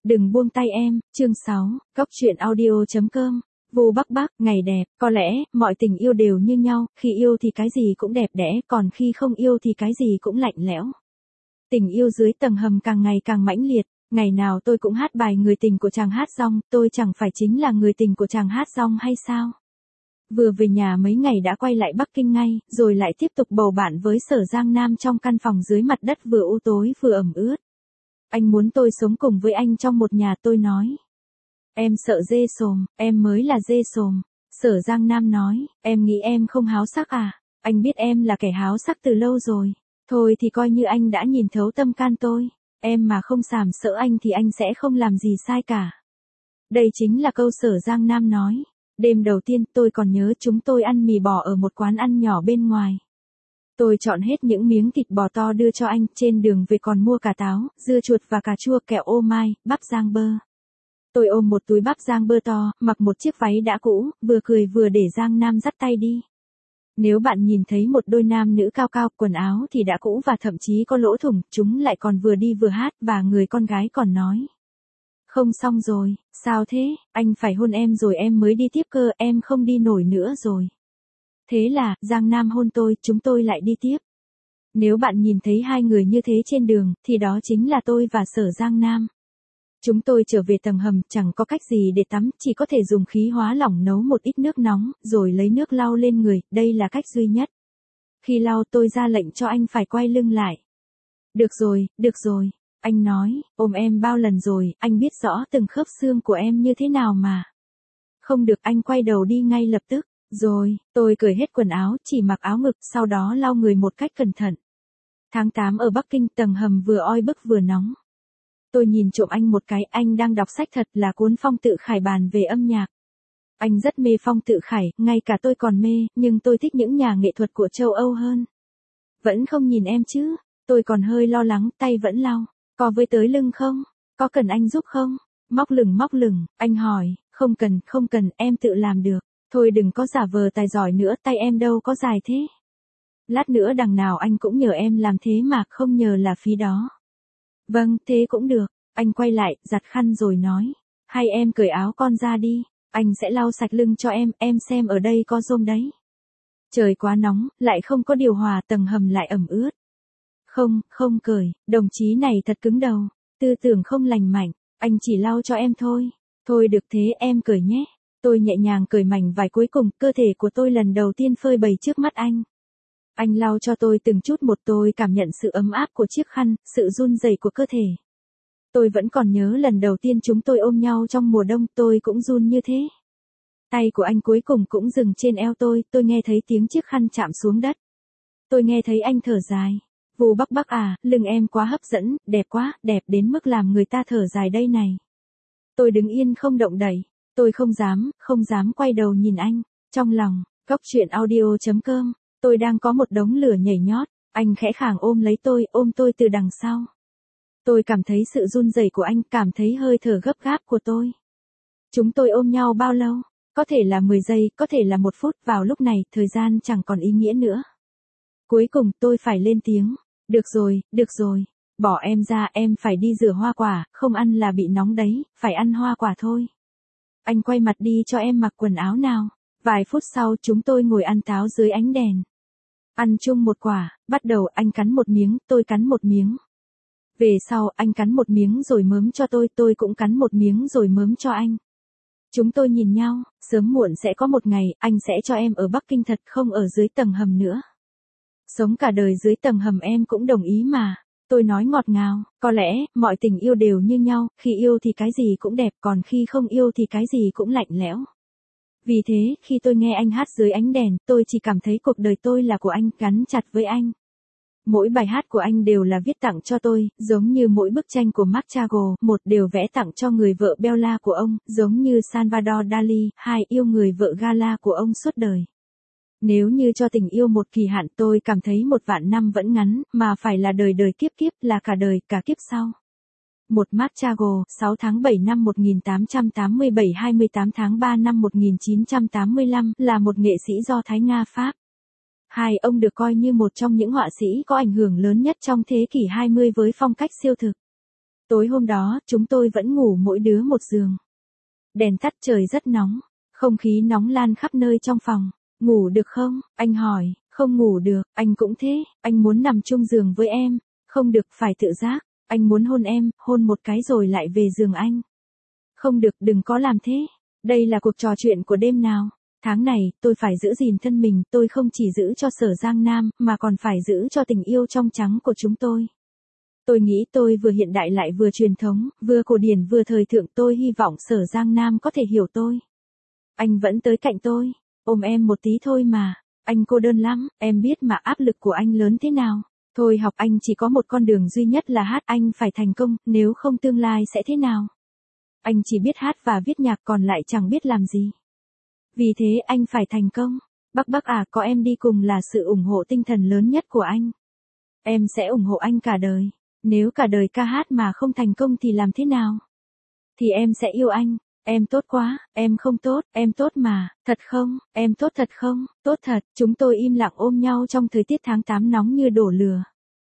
Đừng buông tay em, chương 6, Góc truyện audio.com. Vô Bắc Bắc, ngày đẹp, có lẽ, mọi tình yêu đều như nhau, khi yêu thì cái gì cũng đẹp đẽ, còn khi không yêu thì cái gì cũng lạnh lẽo. Tình yêu dưới tầng hầm càng ngày càng mãnh liệt, ngày nào tôi cũng hát bài người tình của chàng hát rong, tôi chẳng phải chính là người tình của chàng hát rong hay sao? Vừa về nhà mấy ngày đã quay lại Bắc Kinh ngay, rồi lại tiếp tục bầu bạn với Sở Giang Nam trong căn phòng dưới mặt đất vừa u tối vừa ẩm ướt. Anh muốn tôi sống cùng với anh trong một nhà, tôi nói. Em sợ dê sồm, em mới là dê sồm. Sở Giang Nam nói, em nghĩ em không háo sắc à? Anh biết em là kẻ háo sắc từ lâu rồi. Thôi thì coi như anh đã nhìn thấu tâm can tôi. Em mà không sàm sỡ anh thì anh sẽ không làm gì sai cả. Đây chính là câu Sở Giang Nam nói. Đêm đầu tiên tôi còn nhớ chúng tôi ăn mì bò ở một quán ăn nhỏ bên ngoài. Tôi chọn hết những miếng thịt bò to đưa cho anh, trên đường về còn mua cả táo, dưa chuột và cà chua, kẹo ô mai, bắp rang bơ. Tôi ôm một túi bắp rang bơ to, mặc một chiếc váy đã cũ, vừa cười vừa để Giang Nam dắt tay đi. Nếu bạn nhìn thấy một đôi nam nữ cao cao, quần áo thì đã cũ và thậm chí có lỗ thủng, chúng lại còn vừa đi vừa hát và người con gái còn nói. Không xong rồi, sao thế, anh phải hôn em rồi em mới đi tiếp cơ, em không đi nổi nữa rồi. Thế là, Giang Nam hôn tôi, chúng tôi lại đi tiếp. Nếu bạn nhìn thấy hai người như thế trên đường, thì đó chính là tôi và Sở Giang Nam. Chúng tôi trở về tầng hầm, chẳng có cách gì để tắm, chỉ có thể dùng khí hóa lỏng nấu một ít nước nóng, rồi lấy nước lau lên người, đây là cách duy nhất. Khi lau tôi ra lệnh cho anh phải quay lưng lại. Được rồi, anh nói, ôm em bao lần rồi, anh biết rõ từng khớp xương của em như thế nào mà. Không được, anh quay đầu đi ngay lập tức. Rồi, tôi cởi hết quần áo, chỉ mặc áo ngực, sau đó lau người một cách cẩn thận. Tháng 8 ở Bắc Kinh, tầng hầm vừa oi bức vừa nóng. Tôi nhìn trộm anh một cái, anh đang đọc sách, thật là cuốn Phong Tự Khải bàn về âm nhạc. Anh rất mê Phong Tự Khải, ngay cả tôi còn mê, nhưng tôi thích những nhà nghệ thuật của châu Âu hơn. Vẫn không nhìn em chứ, tôi còn hơi lo lắng, tay vẫn lau. Có với tới lưng không? Có cần anh giúp không? Móc lửng, anh hỏi, không cần, em tự làm được. Thôi đừng có giả vờ tài giỏi nữa, tay em đâu có dài thế. Lát nữa đằng nào anh cũng nhờ em làm thế mà, không nhờ là phí đó. Vâng, thế cũng được. Anh quay lại, giặt khăn rồi nói. Hay em cởi áo con ra đi, anh sẽ lau sạch lưng cho em xem ở đây có rôm đấy. Trời quá nóng, lại không có điều hòa, tầng hầm lại ẩm ướt. Không cởi, đồng chí này thật cứng đầu, tư tưởng không lành mạnh, anh chỉ lau cho em thôi. Thôi được thế em cởi nhé. Tôi nhẹ nhàng cởi mảnh vải cuối cùng, cơ thể của tôi lần đầu tiên phơi bày trước mắt anh. Anh lau cho tôi từng chút một, tôi cảm nhận sự ấm áp của chiếc khăn, sự run rẩy của cơ thể. Tôi vẫn còn nhớ lần đầu tiên chúng tôi ôm nhau trong mùa đông, tôi cũng run như thế. Tay của anh cuối cùng cũng dừng trên eo tôi nghe thấy tiếng chiếc khăn chạm xuống đất. Tôi nghe thấy anh thở dài. Vô Bắc Bắc à, lưng em quá hấp dẫn, đẹp quá, đẹp đến mức làm người ta thở dài đây này. Tôi đứng yên không động đậy. Tôi không dám quay đầu nhìn anh. Trong lòng, Góc truyện audio.com, tôi đang có một đống lửa nhảy nhót. Anh khẽ khàng ôm tôi từ đằng sau. Tôi cảm thấy sự run rẩy của anh, cảm thấy hơi thở gấp gáp của tôi. Chúng tôi ôm nhau bao lâu? Có thể là 10 giây, có thể là 1 phút, vào lúc này, thời gian chẳng còn ý nghĩa nữa. Cuối cùng, tôi phải lên tiếng. Được rồi. Bỏ em ra, em phải đi rửa hoa quả, không ăn là bị nóng đấy, phải ăn hoa quả thôi. Anh quay mặt đi cho em mặc quần áo nào. Vài phút sau chúng tôi ngồi ăn táo dưới ánh đèn. Ăn chung một quả, bắt đầu anh cắn một miếng, tôi cắn một miếng. Về sau anh cắn một miếng rồi mớm cho tôi cũng cắn một miếng rồi mớm cho anh. Chúng tôi nhìn nhau, sớm muộn sẽ có một ngày, anh sẽ cho em ở Bắc Kinh thật, không ở dưới tầng hầm nữa. Sống cả đời dưới tầng hầm em cũng đồng ý mà. Tôi nói ngọt ngào, có lẽ, mọi tình yêu đều như nhau, khi yêu thì cái gì cũng đẹp, còn khi không yêu thì cái gì cũng lạnh lẽo. Vì thế, khi tôi nghe anh hát dưới ánh đèn, tôi chỉ cảm thấy cuộc đời tôi là của anh, gắn chặt với anh. Mỗi bài hát của anh đều là viết tặng cho tôi, giống như mỗi bức tranh của Marc Chagall, một đều vẽ tặng cho người vợ Bella của ông, giống như Salvador Dali, hai yêu người vợ Gala của ông suốt đời. Nếu như cho tình yêu một kỳ hạn, tôi cảm thấy 1.000.000 năm vẫn ngắn, mà phải là đời đời kiếp kiếp, là cả đời, cả kiếp sau. Một Marc Chagall, 6 tháng 7 năm 1887, 28 tháng 3 năm 1985, là một nghệ sĩ Do Thái Nga Pháp. Hai ông được coi như một trong những họa sĩ có ảnh hưởng lớn nhất trong thế kỷ 20 với phong cách siêu thực. Tối hôm đó, chúng tôi vẫn ngủ mỗi đứa một giường. Đèn tắt, trời rất nóng, không khí nóng lan khắp nơi trong phòng. Ngủ được không? Anh hỏi. Không ngủ được, anh cũng thế, anh muốn nằm chung giường với em. Không được, phải tự giác. Anh muốn hôn em, hôn một cái rồi lại về giường anh. Không được, đừng có làm thế. Đây là cuộc trò chuyện của đêm nào. Tháng này, tôi phải giữ gìn thân mình, tôi không chỉ giữ cho Sở Giang Nam, mà còn phải giữ cho tình yêu trong trắng của chúng tôi. Tôi nghĩ tôi vừa hiện đại lại vừa truyền thống, vừa cổ điển vừa thời thượng, tôi hy vọng Sở Giang Nam có thể hiểu tôi. Anh vẫn tới cạnh tôi, ôm em một tí thôi mà, anh cô đơn lắm, em biết mà áp lực của anh lớn thế nào. Thôi học, anh chỉ có một con đường duy nhất là hát, anh phải thành công, nếu không tương lai sẽ thế nào? Anh chỉ biết hát và viết nhạc còn lại chẳng biết làm gì. Vì thế anh phải thành công. Bắc Bắc à, có em đi cùng là sự ủng hộ tinh thần lớn nhất của anh. Em sẽ ủng hộ anh cả đời. Nếu cả đời ca hát mà không thành công thì làm thế nào? Thì em sẽ yêu anh. Em tốt quá, em không tốt, em tốt mà, thật không, em tốt thật không, tốt thật. Chúng tôi im lặng ôm nhau trong thời tiết tháng 8 nóng như đổ lửa.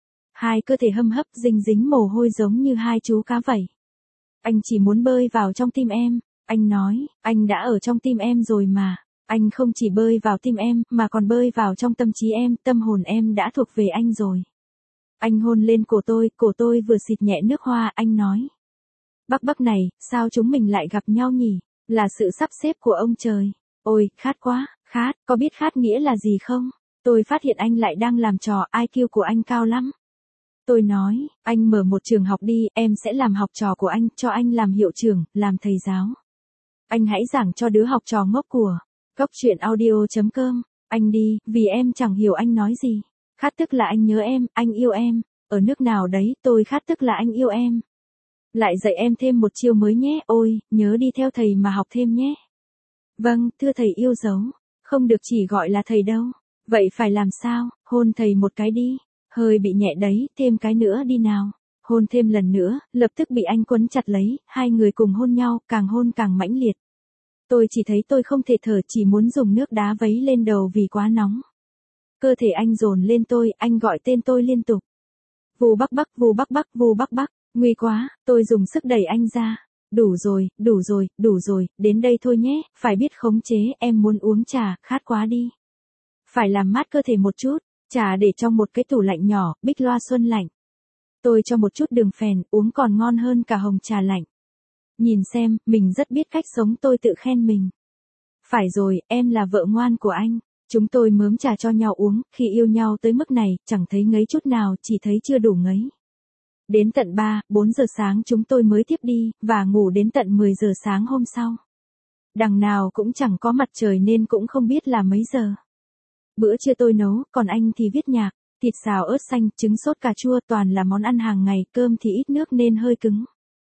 Hai cơ thể hâm hấp dính dính mồ hôi giống như hai chú cá vẩy. Anh chỉ muốn bơi vào trong tim em. Anh nói, anh đã ở trong tim em rồi mà. Anh không chỉ bơi vào tim em, mà còn bơi vào trong tâm trí em, tâm hồn em đã thuộc về anh rồi. Anh hôn lên cổ tôi vừa xịt nhẹ nước hoa, anh nói. Bắc Bắc này, sao chúng mình lại gặp nhau nhỉ? Là sự sắp xếp của ông trời. Ôi, khát quá, khát, có biết khát nghĩa là gì không? Tôi phát hiện anh lại đang làm trò, IQ của anh cao lắm. Tôi nói, anh mở một trường học đi, em sẽ làm học trò của anh, cho anh làm hiệu trưởng, làm thầy giáo. Anh hãy giảng cho đứa học trò ngốc của. Góc truyện audio.com. Anh đi, vì em chẳng hiểu anh nói gì. Khát tức là anh nhớ em, anh yêu em. Ở nước nào đấy, tôi khát tức là anh yêu em. Lại dạy em thêm một chiêu mới nhé, ôi, nhớ đi theo thầy mà học thêm nhé. Vâng, thưa thầy yêu dấu. Không được chỉ gọi là thầy đâu. Vậy phải làm sao, hôn thầy một cái đi. Hơi bị nhẹ đấy, thêm cái nữa đi nào. Hôn thêm lần nữa, lập tức bị anh quấn chặt lấy, hai người cùng hôn nhau, càng hôn càng mãnh liệt. Tôi chỉ thấy tôi không thể thở, chỉ muốn dùng nước đá vấy lên đầu vì quá nóng. Cơ thể anh dồn lên tôi, anh gọi tên tôi liên tục. Vù Bắc Bắc, vù Bắc Bắc, vù Bắc Bắc, nguy quá, tôi dùng sức đẩy anh ra. Đủ rồi, đủ rồi, đủ rồi, đến đây thôi nhé, phải biết khống chế, em muốn uống trà, khát quá đi. Phải làm mát cơ thể một chút, trà để trong một cái tủ lạnh nhỏ, bích loa xuân lạnh. Tôi cho một chút đường phèn, uống còn ngon hơn cả hồng trà lạnh. Nhìn xem, mình rất biết cách sống, tôi tự khen mình. Phải rồi, em là vợ ngoan của anh. Chúng tôi mớm trà cho nhau uống, khi yêu nhau tới mức này, chẳng thấy ngấy chút nào, chỉ thấy chưa đủ ngấy. Đến tận 3-4 giờ sáng chúng tôi mới tiếp đi, và ngủ đến tận 10 giờ sáng hôm sau. Đằng nào cũng chẳng có mặt trời nên cũng không biết là mấy giờ. Bữa trưa tôi nấu, còn anh thì viết nhạc. Thịt xào ớt xanh, trứng sốt cà chua toàn là món ăn hàng ngày, cơm thì ít nước nên hơi cứng.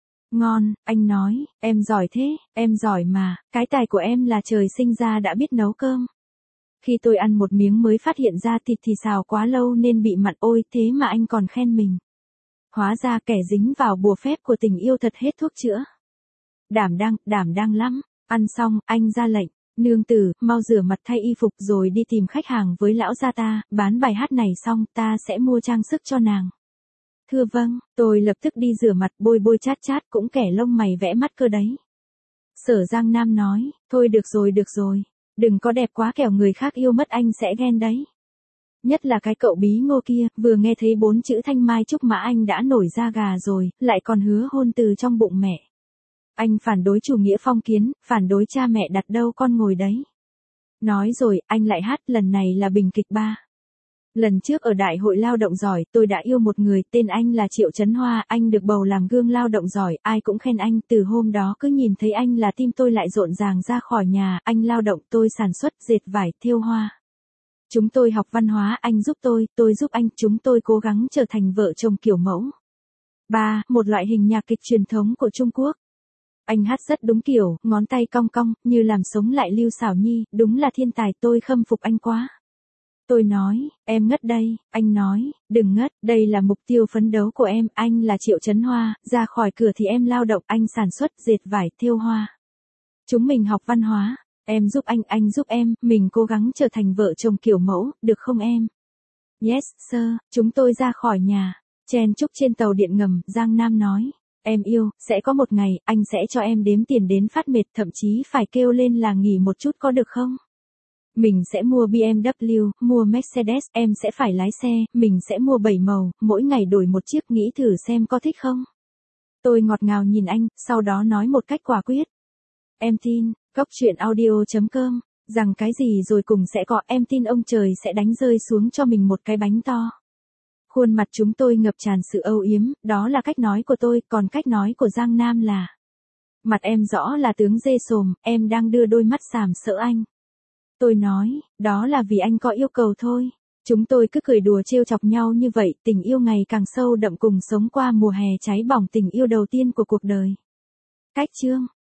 Ngon, anh nói, em giỏi thế, em giỏi mà, cái tài của em là trời sinh ra đã biết nấu cơm. Khi tôi ăn một miếng mới phát hiện ra thịt thì xào quá lâu nên bị mặn, ôi thế mà anh còn khen mình. Hóa ra kẻ dính vào bùa phép của tình yêu thật hết thuốc chữa. Đảm đang lắm, ăn xong, anh ra lệnh, nương tử, mau rửa mặt thay y phục rồi đi tìm khách hàng với lão gia ta, bán bài hát này xong ta sẽ mua trang sức cho nàng. Thưa vâng, tôi lập tức đi rửa mặt bôi bôi chát chát cũng kẻ lông mày vẽ mắt cơ đấy. Sở Giang Nam nói, thôi được rồi, đừng có đẹp quá kẻo người khác yêu mất anh sẽ ghen đấy. Nhất là cái cậu bí ngô kia, vừa nghe thấy 4 chữ Thanh Mai Trúc Mã anh đã nổi da gà rồi, lại còn hứa hôn từ trong bụng mẹ. Anh phản đối chủ nghĩa phong kiến, phản đối cha mẹ đặt đâu con ngồi đấy. Nói rồi, anh lại hát, lần này là bình kịch 3. Lần trước ở Đại hội lao động giỏi, tôi đã yêu một người, tên anh là Triệu Chấn Hoa, anh được bầu làm gương lao động giỏi, ai cũng khen anh, từ hôm đó cứ nhìn thấy anh là tim tôi lại rộn ràng ra khỏi nhà, anh lao động, tôi sản xuất, dệt vải, thêu hoa. Chúng tôi học văn hóa, anh giúp tôi giúp anh, chúng tôi cố gắng trở thành vợ chồng kiểu mẫu. 3. Một loại hình nhạc kịch truyền thống của Trung Quốc. Anh hát rất đúng kiểu, ngón tay cong cong, như làm sống lại Lưu Xảo Nhi, đúng là thiên tài, tôi khâm phục anh quá. Tôi nói, em ngất đây, anh nói, đừng ngất, đây là mục tiêu phấn đấu của em, anh là Triệu Chấn Hoa, ra khỏi cửa thì em lao động, anh sản xuất, dệt vải, thêu hoa. Chúng mình học văn hóa, em giúp anh giúp em, mình cố gắng trở thành vợ chồng kiểu mẫu, được không em? Yes, sir, chúng tôi ra khỏi nhà, chen chúc trên tàu điện ngầm, Giang Nam nói. Em yêu, sẽ có một ngày, anh sẽ cho em đếm tiền đến phát mệt, thậm chí phải kêu lên là nghỉ một chút có được không? Mình sẽ mua BMW, mua Mercedes, em sẽ phải lái xe, mình sẽ mua 7 màu, mỗi ngày đổi một chiếc, nghĩ thử xem có thích không? Tôi ngọt ngào nhìn anh, sau đó nói một cách quả quyết. Em tin, Góc Chuyện Audio.com, rằng cái gì rồi cùng sẽ có, em tin ông trời sẽ đánh rơi xuống cho mình một cái bánh to. Khuôn mặt chúng tôi ngập tràn sự âu yếm, đó là cách nói của tôi, còn cách nói của Giang Nam là: mặt em rõ là tướng dê sồm, em đang đưa đôi mắt sàm sỡ anh. Tôi nói, đó là vì anh có yêu cầu thôi. Chúng tôi cứ cười đùa trêu chọc nhau như vậy, tình yêu ngày càng sâu đậm cùng sống qua mùa hè cháy bỏng tình yêu đầu tiên của cuộc đời. Cách chương